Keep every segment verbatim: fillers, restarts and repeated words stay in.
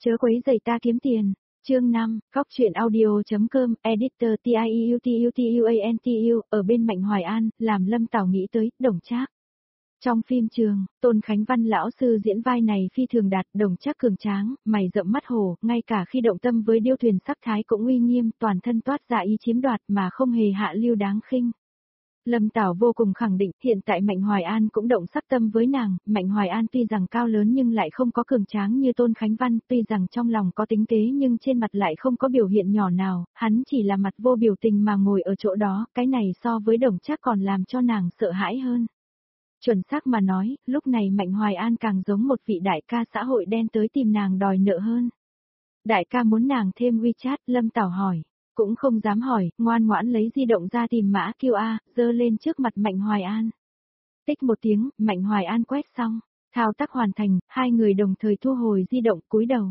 Chớ quấy rầy ta kiếm tiền. Chương năm, Góc truyện audio.com, editor T I U T U T U A N T U, ở bên Mạnh Hoài An, làm Lâm Tảo nghĩ tới, Đồng Trác. Trong phim trường, Tôn Khánh Văn lão sư diễn vai này phi thường đạt, Đồng Trác cường tráng, mày rậm mắt hổ, ngay cả khi động tâm với điêu thuyền sắc thái cũng uy nghiêm, toàn thân toát ra ý chiếm đoạt mà không hề hạ lưu đáng khinh. Lâm Tảo vô cùng khẳng định, hiện tại Mạnh Hoài An cũng động sắc tâm với nàng, Mạnh Hoài An tuy rằng cao lớn nhưng lại không có cường tráng như Tôn Khánh Văn, tuy rằng trong lòng có tính kế nhưng trên mặt lại không có biểu hiện nhỏ nào, hắn chỉ là mặt vô biểu tình mà ngồi ở chỗ đó, cái này so với Đồng Trác còn làm cho nàng sợ hãi hơn. Chuẩn xác mà nói, lúc này Mạnh Hoài An càng giống một vị đại ca xã hội đen tới tìm nàng đòi nợ hơn. Đại ca muốn nàng thêm WeChat, Lâm Tảo hỏi. Cũng không dám hỏi, ngoan ngoãn lấy di động ra tìm mã quy rờ, dơ lên trước mặt Mạnh Hoài An. Tích một tiếng, Mạnh Hoài An quét xong, thao tác hoàn thành, hai người đồng thời thu hồi di động cúi đầu.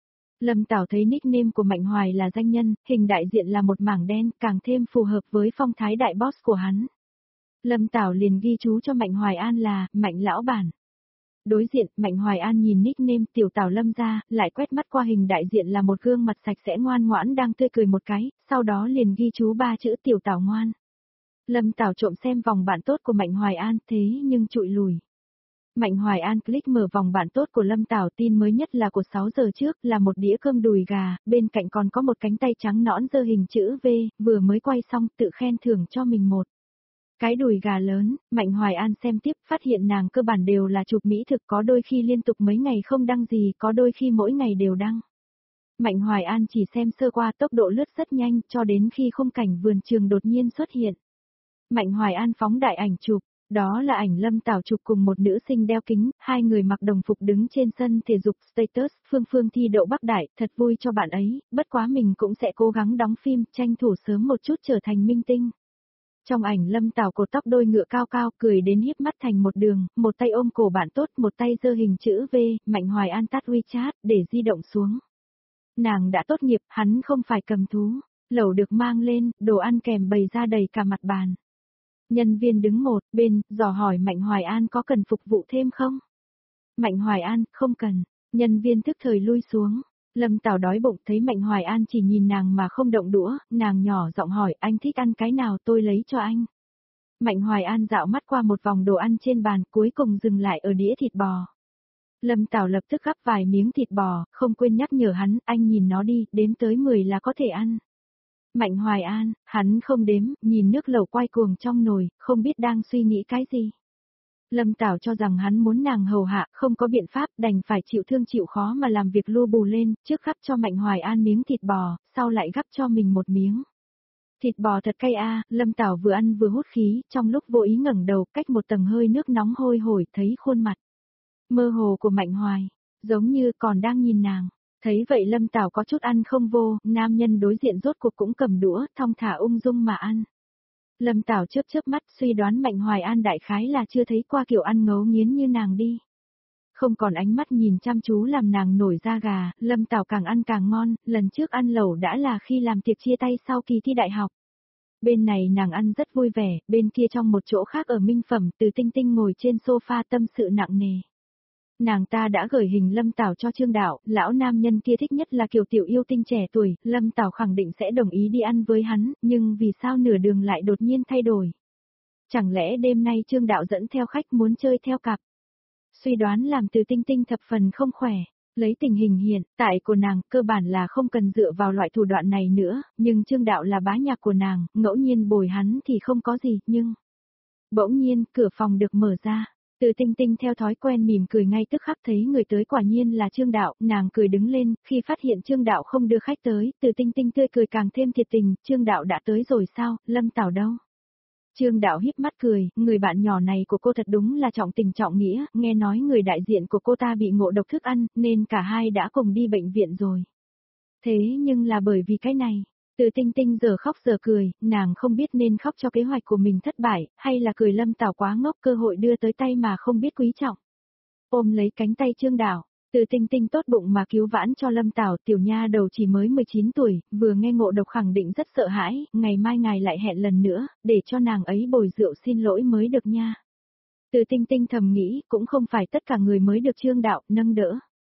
Lâm Tảo thấy nickname của Mạnh Hoài là danh nhân, hình đại diện là một mảng đen, càng thêm phù hợp với phong thái đại boss của hắn. Lâm Tảo liền ghi chú cho Mạnh Hoài An là, Mạnh lão bản. Đối diện, Mạnh Hoài An nhìn nickname tiểu Tảo Lâm ra, lại quét mắt qua hình đại diện là một gương mặt sạch sẽ ngoan ngoãn đang tươi cười một cái, sau đó liền ghi chú ba chữ tiểu Tảo ngoan. Lâm Tảo trộm xem vòng bạn tốt của Mạnh Hoài An, thế nhưng trụi lùi. Mạnh Hoài An click mở vòng bạn tốt của Lâm Tảo, tin mới nhất là của sáu giờ trước, là một đĩa cơm đùi gà, bên cạnh còn có một cánh tay trắng nõn giơ hình chữ V, vừa mới quay xong tự khen thưởng cho mình một cái đùi gà lớn. Mạnh Hoài An xem tiếp, phát hiện nàng cơ bản đều là chụp mỹ thực, có đôi khi liên tục mấy ngày không đăng gì, có đôi khi mỗi ngày đều đăng. Mạnh Hoài An chỉ xem sơ qua, tốc độ lướt rất nhanh, cho đến khi khung cảnh vườn trường đột nhiên xuất hiện. Mạnh Hoài An phóng đại ảnh chụp, đó là ảnh Lâm Tảo chụp cùng một nữ sinh đeo kính, hai người mặc đồng phục đứng trên sân thể dục status, Phương Phương thi đậu Bắc Đại, thật vui cho bạn ấy, bất quá mình cũng sẽ cố gắng đóng phim, tranh thủ sớm một chút trở thành minh tinh. Trong ảnh Lâm Tảo cột tóc đôi ngựa cao cao, cười đến híp mắt thành một đường, một tay ôm cổ bạn tốt, một tay giơ hình chữ V, Mạnh Hoài An tắt WeChat, để di động xuống. Nàng đã tốt nghiệp, hắn không phải cầm thú, lẩu được mang lên, đồ ăn kèm bày ra đầy cả mặt bàn. Nhân viên đứng một bên, dò hỏi Mạnh Hoài An có cần phục vụ thêm không? Mạnh Hoài An, không cần, nhân viên tức thời lui xuống. Lâm Tảo đói bụng, thấy Mạnh Hoài An chỉ nhìn nàng mà không động đũa, nàng nhỏ giọng hỏi, anh thích ăn cái nào tôi lấy cho anh. Mạnh Hoài An dạo mắt qua một vòng đồ ăn trên bàn, cuối cùng dừng lại ở đĩa thịt bò. Lâm Tảo lập tức gắp vài miếng thịt bò, không quên nhắc nhở hắn, anh nhìn nó đi, đếm tới mười là có thể ăn. Mạnh Hoài An, hắn không đếm, nhìn nước lẩu quay cuồng trong nồi, không biết đang suy nghĩ cái gì. Lâm Tảo cho rằng hắn muốn nàng hầu hạ, không có biện pháp, đành phải chịu thương chịu khó mà làm việc lu bù lên, trước gắp cho Mạnh Hoài An miếng thịt bò, sau lại gắp cho mình một miếng. Thịt bò thật cay a, Lâm Tảo vừa ăn vừa hút khí, trong lúc vô ý ngẩng đầu, cách một tầng hơi nước nóng hôi hổi, thấy khuôn mặt mơ hồ của Mạnh Hoài, giống như còn đang nhìn nàng. Thấy vậy Lâm Tảo có chút ăn không vô, nam nhân đối diện rốt cuộc cũng cầm đũa, thong thả ung dung mà ăn. Lâm Tảo chớp chớp mắt, suy đoán Mạnh Hoài An đại khái là chưa thấy qua kiểu ăn ngấu nghiến như nàng đi. Không còn ánh mắt nhìn chăm chú làm nàng nổi da gà, Lâm Tảo càng ăn càng ngon, lần trước ăn lẩu đã là khi làm tiệc chia tay sau kỳ thi đại học. Bên này nàng ăn rất vui vẻ, bên kia trong một chỗ khác ở Minh Phẩm, Từ Tinh Tinh ngồi trên sofa tâm sự nặng nề. Nàng ta đã gửi hình Lâm Tảo cho Trương Đạo, lão nam nhân kia thích nhất là kiểu tiểu yêu tinh trẻ tuổi, Lâm Tảo khẳng định sẽ đồng ý đi ăn với hắn, nhưng vì sao nửa đường lại đột nhiên thay đổi? Chẳng lẽ đêm nay Trương Đạo dẫn theo khách muốn chơi theo cặp? Suy đoán làm Từ Tinh Tinh thập phần không khỏe. Lấy tình hình hiện tại của nàng, cơ bản là không cần dựa vào loại thủ đoạn này nữa, nhưng Trương Đạo là bá nhạc của nàng, ngẫu nhiên bồi hắn thì không có gì, nhưng... Bỗng nhiên, cửa phòng được mở ra. Từ Tinh Tinh theo thói quen mỉm cười ngay tức khắc thấy người tới quả nhiên là Trương Đạo, nàng cười đứng lên, khi phát hiện Trương Đạo không đưa khách tới, Từ Tinh Tinh tươi cười càng thêm thiệt tình, Trương Đạo đã tới rồi sao, Lâm Tảo đâu? Trương Đạo híp mắt cười, người bạn nhỏ này của cô thật đúng là trọng tình trọng nghĩa, nghe nói người đại diện của cô ta bị ngộ độc thức ăn, nên cả hai đã cùng đi bệnh viện rồi. Thế nhưng là bởi vì cái này. Từ Tinh Tinh giờ khóc giờ cười, nàng không biết nên khóc cho kế hoạch của mình thất bại, hay là cười Lâm Tảo quá ngốc cơ hội đưa tới tay mà không biết quý trọng. Ôm lấy cánh tay Trương Đạo, Từ Tinh Tinh tốt bụng mà cứu vãn cho Lâm Tảo, tiểu nha đầu chỉ mới mười chín tuổi, vừa nghe ngộ độc khẳng định rất sợ hãi, ngày mai ngài lại hẹn lần nữa, để cho nàng ấy bồi rượu xin lỗi mới được nha. Từ Tinh Tinh thầm nghĩ, cũng không phải tất cả người mới được Trương Đạo nâng đỡ.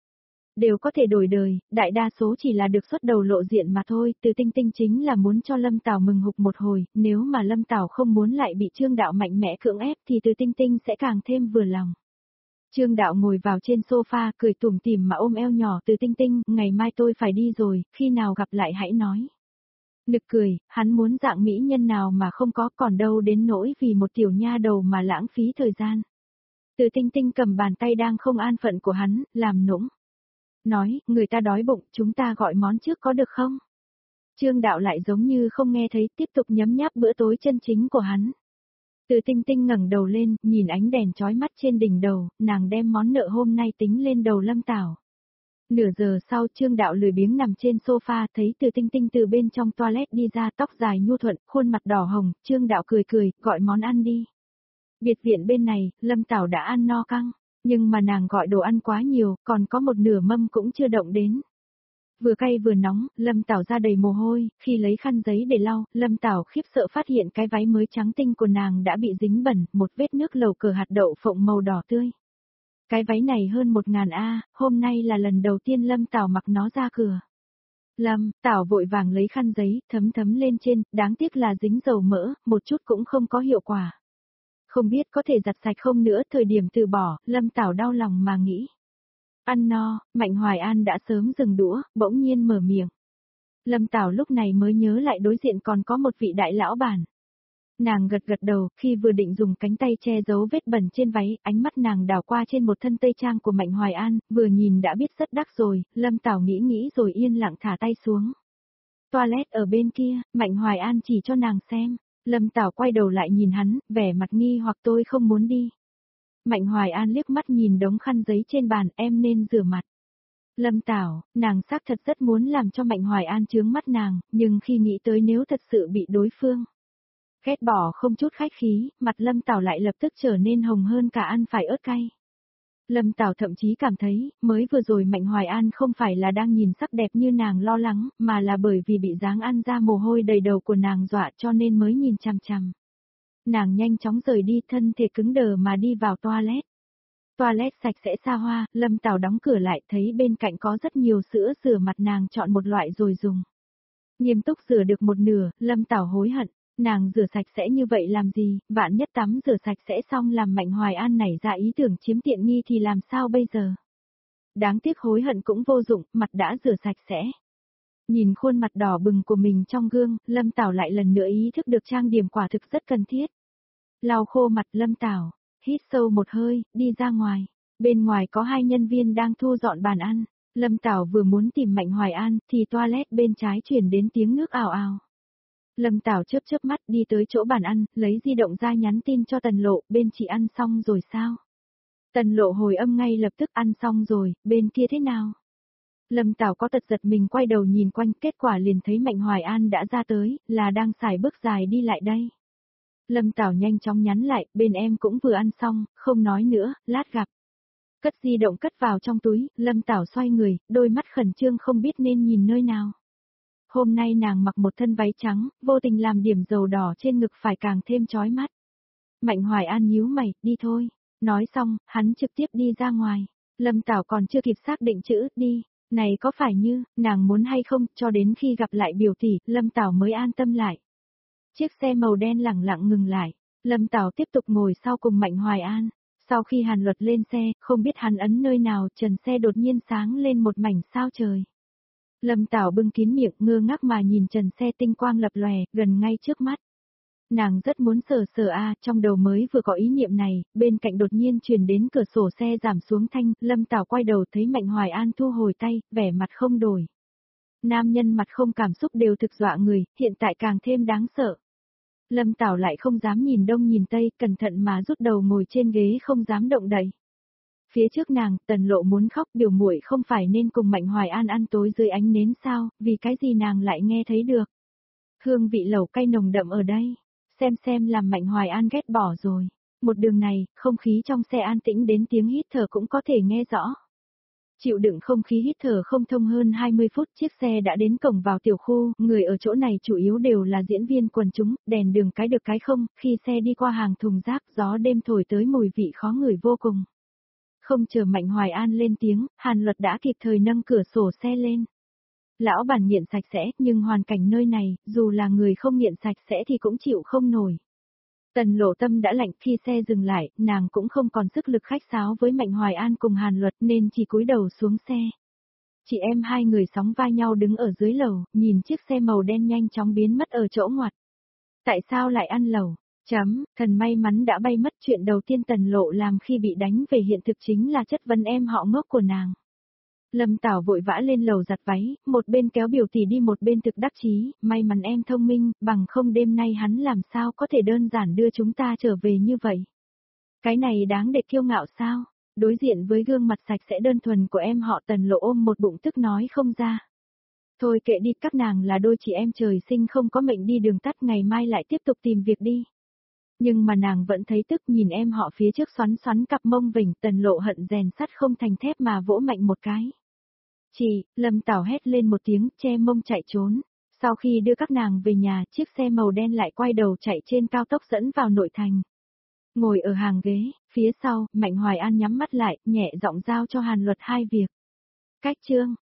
đều có thể đổi đời, đại đa số chỉ là được xuất đầu lộ diện mà thôi, Từ Tinh Tinh chính là muốn cho Lâm Tảo mừng hục một hồi, nếu mà Lâm Tảo không muốn lại bị Trương Đạo mạnh mẽ cưỡng ép thì Từ Tinh Tinh sẽ càng thêm vừa lòng. Trương Đạo ngồi vào trên sofa, cười tủm tỉm mà ôm eo nhỏ Từ Tinh Tinh, ngày mai tôi phải đi rồi, khi nào gặp lại hãy nói. Nực cười, hắn muốn dạng mỹ nhân nào mà không có, còn đâu đến nỗi vì một tiểu nha đầu mà lãng phí thời gian. Từ Tinh Tinh cầm bàn tay đang không an phận của hắn, làm nũng. Nói, người ta đói bụng, chúng ta gọi món trước có được không? Trương Đạo lại giống như không nghe thấy, tiếp tục nhấm nháp bữa tối chân chính của hắn. Từ Tinh Tinh ngẩng đầu lên, nhìn ánh đèn chói mắt trên đỉnh đầu, nàng đem món nợ hôm nay tính lên đầu Lâm Tảo. Nửa giờ sau Trương Đạo lười biếng nằm trên sofa, thấy Từ Tinh Tinh từ bên trong toilet đi ra, tóc dài nhu thuận, khuôn mặt đỏ hồng, Trương Đạo cười cười, gọi món ăn đi. Biệt viện bên này, Lâm Tảo đã ăn no căng, nhưng mà nàng gọi đồ ăn quá nhiều, còn có một nửa mâm cũng chưa động đến. Vừa cay vừa nóng, Lâm Tảo ra đầy mồ hôi, khi lấy khăn giấy để lau, Lâm Tảo khiếp sợ phát hiện cái váy mới trắng tinh của nàng đã bị dính bẩn, một vết nước lầu cờ hạt đậu phộng màu đỏ tươi. Cái váy này hơn một ngàn a, hôm nay là lần đầu tiên Lâm Tảo mặc nó ra cửa. Lâm Tảo vội vàng lấy khăn giấy, thấm thấm lên trên, đáng tiếc là dính dầu mỡ, một chút cũng không có hiệu quả. Không biết có thể giặt sạch không nữa, thời điểm từ bỏ, Lâm Tảo đau lòng mà nghĩ. Ăn no, Mạnh Hoài An đã sớm dừng đũa, bỗng nhiên mở miệng. Lâm Tảo lúc này mới nhớ lại đối diện còn có một vị đại lão bản. Nàng gật gật đầu, khi vừa định dùng cánh tay che giấu vết bẩn trên váy, ánh mắt nàng đảo qua trên một thân tây trang của Mạnh Hoài An, vừa nhìn đã biết rất đắt rồi, Lâm Tảo nghĩ nghĩ rồi yên lặng thả tay xuống. Toilet ở bên kia, Mạnh Hoài An chỉ cho nàng xem, Lâm Tảo quay đầu lại nhìn hắn, vẻ mặt nghi hoặc tôi không muốn đi. Mạnh Hoài An liếc mắt nhìn đống khăn giấy trên bàn, em nên rửa mặt. Lâm Tảo, nàng xác thật rất muốn làm cho Mạnh Hoài An chướng mắt nàng, nhưng khi nghĩ tới nếu thật sự bị đối phương ghét bỏ không chút khách khí, mặt Lâm Tảo lại lập tức trở nên hồng hơn cả ăn phải ớt cay. Lâm Tảo thậm chí cảm thấy, mới vừa rồi Mạnh Hoài An không phải là đang nhìn sắc đẹp như nàng lo lắng, mà là bởi vì bị dáng ăn ra mồ hôi đầy đầu của nàng dọa cho nên mới nhìn chằm chằm. Nàng nhanh chóng rời đi, thân thể cứng đờ mà đi vào toilet. Toilet sạch sẽ xa hoa, Lâm Tảo đóng cửa lại, thấy bên cạnh có rất nhiều sữa rửa mặt, nàng chọn một loại rồi dùng. Nghiêm túc rửa được một nửa, Lâm Tảo hối hận, nàng rửa sạch sẽ như vậy làm gì, vạn nhất tắm rửa sạch sẽ xong làm Mạnh Hoài An nảy ra ý tưởng chiếm tiện nghi thì làm sao bây giờ. Đáng tiếc hối hận cũng vô dụng, mặt đã rửa sạch sẽ. Nhìn khuôn mặt đỏ bừng của mình trong gương, Lâm Tảo lại lần nữa ý thức được trang điểm quả thực rất cần thiết. Lau khô mặt Lâm Tảo, hít sâu một hơi, đi ra ngoài. Bên ngoài có hai nhân viên đang thu dọn bàn ăn. Lâm Tảo vừa muốn tìm Mạnh Hoài An, thì toilet bên trái truyền đến tiếng nước ào ào. Lâm Tảo chớp chớp mắt đi tới chỗ bàn ăn, lấy di động ra nhắn tin cho Tần Lộ, bên chị ăn xong rồi sao? Tần Lộ hồi âm ngay lập tức, ăn xong rồi, bên kia thế nào? Lâm Tảo có tật giật mình quay đầu nhìn quanh, kết quả liền thấy Mạnh Hoài An đã ra tới, là đang xài bước dài đi lại đây. Lâm Tảo nhanh chóng nhắn lại, bên em cũng vừa ăn xong, không nói nữa, lát gặp. Cất di động cất vào trong túi, Lâm Tảo xoay người, đôi mắt khẩn trương không biết nên nhìn nơi nào. Hôm nay nàng mặc một thân váy trắng, vô tình làm điểm dầu đỏ trên ngực phải càng thêm chói mắt. Mạnh Hoài An nhíu mày, đi thôi. Nói xong, hắn trực tiếp đi ra ngoài. Lâm Tảo còn chưa kịp xác định chữ, đi. Này có phải như, nàng muốn hay không, cho đến khi gặp lại biểu tỷ, Lâm Tảo mới an tâm lại. Chiếc xe màu đen lẳng lặng ngừng lại. Lâm Tảo tiếp tục ngồi sau cùng Mạnh Hoài An. Sau khi Hàn Luật lên xe, không biết hắn ấn nơi nào, trần xe đột nhiên sáng lên một mảnh sao trời. Lâm Tảo bưng kín miệng, ngơ ngác mà nhìn trần xe tinh quang lập lòe, gần ngay trước mắt. Nàng rất muốn sờ sờ a, trong đầu mới vừa có ý niệm này, bên cạnh đột nhiên truyền đến cửa sổ xe giảm xuống thanh, Lâm Tảo quay đầu thấy Mạnh Hoài An thu hồi tay, vẻ mặt không đổi. Nam nhân mặt không cảm xúc đều thực dọa người, hiện tại càng thêm đáng sợ. Lâm Tảo lại không dám nhìn đông nhìn tây, cẩn thận mà rút đầu ngồi trên ghế không dám động đậy. Phía trước nàng, Tần Lộ muốn khóc, biểu muội không phải nên cùng Mạnh Hoài An ăn tối dưới ánh nến sao, vì cái gì nàng lại nghe thấy được. Hương vị lẩu cay nồng đậm ở đây, xem xem làm Mạnh Hoài An ghét bỏ rồi. Một đường này, không khí trong xe an tĩnh đến tiếng hít thở cũng có thể nghe rõ. Chịu đựng không khí hít thở không thông hơn hai mươi phút, chiếc xe đã đến cổng vào tiểu khu, người ở chỗ này chủ yếu đều là diễn viên quần chúng, đèn đường cái được cái không, khi xe đi qua hàng thùng rác, gió đêm thổi tới mùi vị khó ngửi vô cùng. Không chờ Mạnh Hoài An lên tiếng, Hàn Luật đã kịp thời nâng cửa sổ xe lên. Lão bản nghiện sạch sẽ, nhưng hoàn cảnh nơi này, dù là người không nghiện sạch sẽ thì cũng chịu không nổi. Tần Lộ tâm đã lạnh, khi xe dừng lại, nàng cũng không còn sức lực khách sáo với Mạnh Hoài An cùng Hàn Luật nên chỉ cúi đầu xuống xe. Chị em hai người sóng vai nhau đứng ở dưới lầu, nhìn chiếc xe màu đen nhanh chóng biến mất ở chỗ ngoặt. Tại sao lại ăn lẩu? Chấm, thần may mắn đã bay mất. Chuyện đầu tiên Tần Lộ làm khi bị đánh về hiện thực chính là chất vấn em họ ngốc của nàng. Lâm Tảo vội vã lên lầu giặt váy, một bên kéo biểu tỷ đi một bên thực đắc chí, may mắn em thông minh, bằng không đêm nay hắn làm sao có thể đơn giản đưa chúng ta trở về như vậy. Cái này đáng để kiêu ngạo sao? Đối diện với gương mặt sạch sẽ đơn thuần của em họ Tần Lộ ôm một bụng tức nói không ra. Thôi kệ đi, các nàng là đôi chị em trời sinh không có mệnh đi đường tắt, ngày mai lại tiếp tục tìm việc đi. Nhưng mà nàng vẫn thấy tức, nhìn em họ phía trước xoắn xoắn cặp mông vỉnh. Tần Lộ hận rèn sắt không thành thép mà vỗ mạnh một cái. Chị, Lâm Tảo hét lên một tiếng, che mông chạy trốn. Sau khi đưa các nàng về nhà, chiếc xe màu đen lại quay đầu chạy trên cao tốc dẫn vào nội thành. Ngồi ở hàng ghế, phía sau, Mạnh Hoài An nhắm mắt lại, nhẹ giọng giao cho Hàn Luật hai việc. Cách chương.